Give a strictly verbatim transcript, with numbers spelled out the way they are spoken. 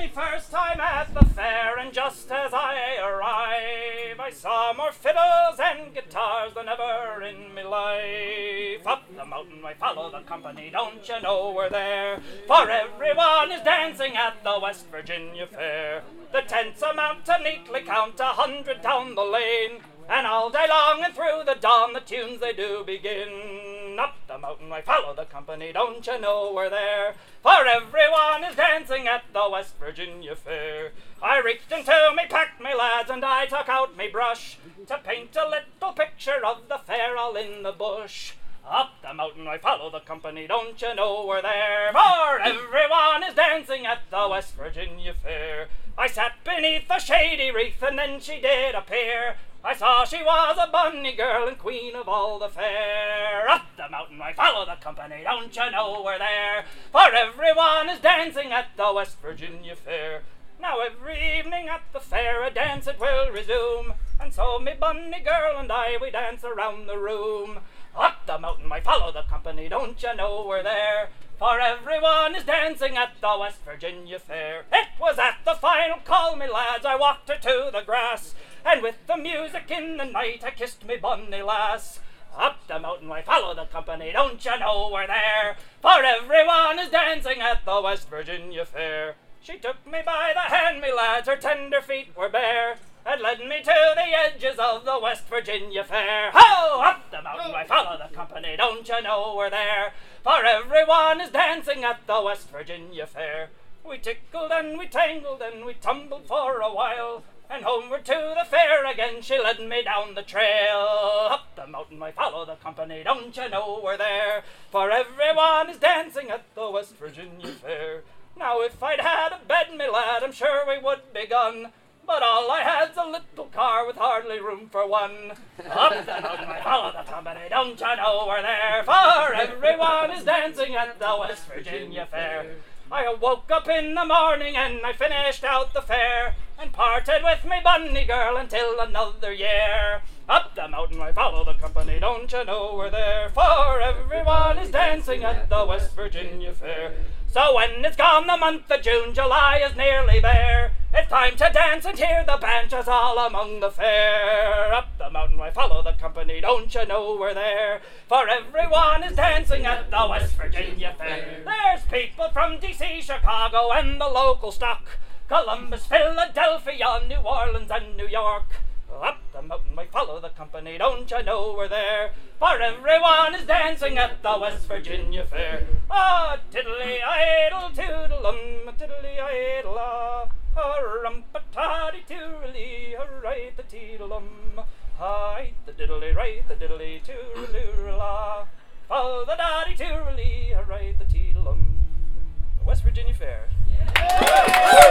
first time at the fair, and just as I arrive, I saw more fiddles and guitars than ever in me life. Up the mountain I follow the company, don't you know we're there? For everyone is dancing at the West Virginia Fair. The tents amount to neatly count a hundred down the lane, and all day long and through the dawn the tunes they do begin. Up the mountain I follow the company, don't you know we're there? For everyone is dancing at the West Virginia Fair. I reached into me pack, me lads, and I took out me brush to paint a little picture of the fair all in the bush. Up the mountain I follow the company, don't you know we're there? For everyone is dancing at the West Virginia Fair. I sat beneath a shady wreath, and then she did appear. I saw she was a bonny girl and queen of all the fair. Up the mountain I follow the company, don't you know we're there? For everyone is dancing at the West Virginia Fair. Now every evening at the fair a dance it will resume, and so me bonny girl and I, we dance around the room. Up the mountain I follow the company, don't you know we're there? For everyone is dancing at the West Virginia Fair. It was at the final call, me lads, I walked her to the grass, and with the music in the night I kissed me bonny lass. Up the mountain I follow the company, don't you know we're there? For everyone is dancing at the West Virginia Fair. She took me by the hand, me lads, her tender feet were bare, and led me to the edges of the West Virginia Fair. Ho! Up the mountain I follow the company, don't you know we're there? For everyone is dancing at the West Virginia Fair. We tickled and we tangled and we tumbled for a while, and homeward to the fair again she led me down the trail. Up the mountain I follow the company, don't you know we're there? For everyone is dancing at the West Virginia Fair. Now if I'd had a bed, me lad, I'm sure we would be gone, but all I had's a little car with hardly room for one. Up the mountain I follow the company, don't you know we're there? For everyone is dancing at the West Virginia Fair. I woke up in the morning and I finished out the fair, and parted with me bonny girl until another year. Up the mountain I follow the company, don't you know we're there? For everyone is dancing at the West Virginia Fair. So when it's gone the month of June, July is nearly there, it's time to dance and hear the banjos all among the fair. Up the mountain I follow the company, don't you know we're there? For everyone is dancing at the West Virginia Fair. There's people from D C, Chicago, and the local stock, Columbus, Philadelphia, New Orleans, and New York. Up the mountain I follow the company, don't you know we're there? For everyone is dancing at the West Virginia Fair. Ah, tiddly-idle toodle-um, tiddly-idle-ah, a-rumpa-toddy-toorily, a-right the teedle-um, hi the diddly, right the diddly, toorily-la, fa the doddy toorily, a-right the teedle-um. The West Virginia Fair.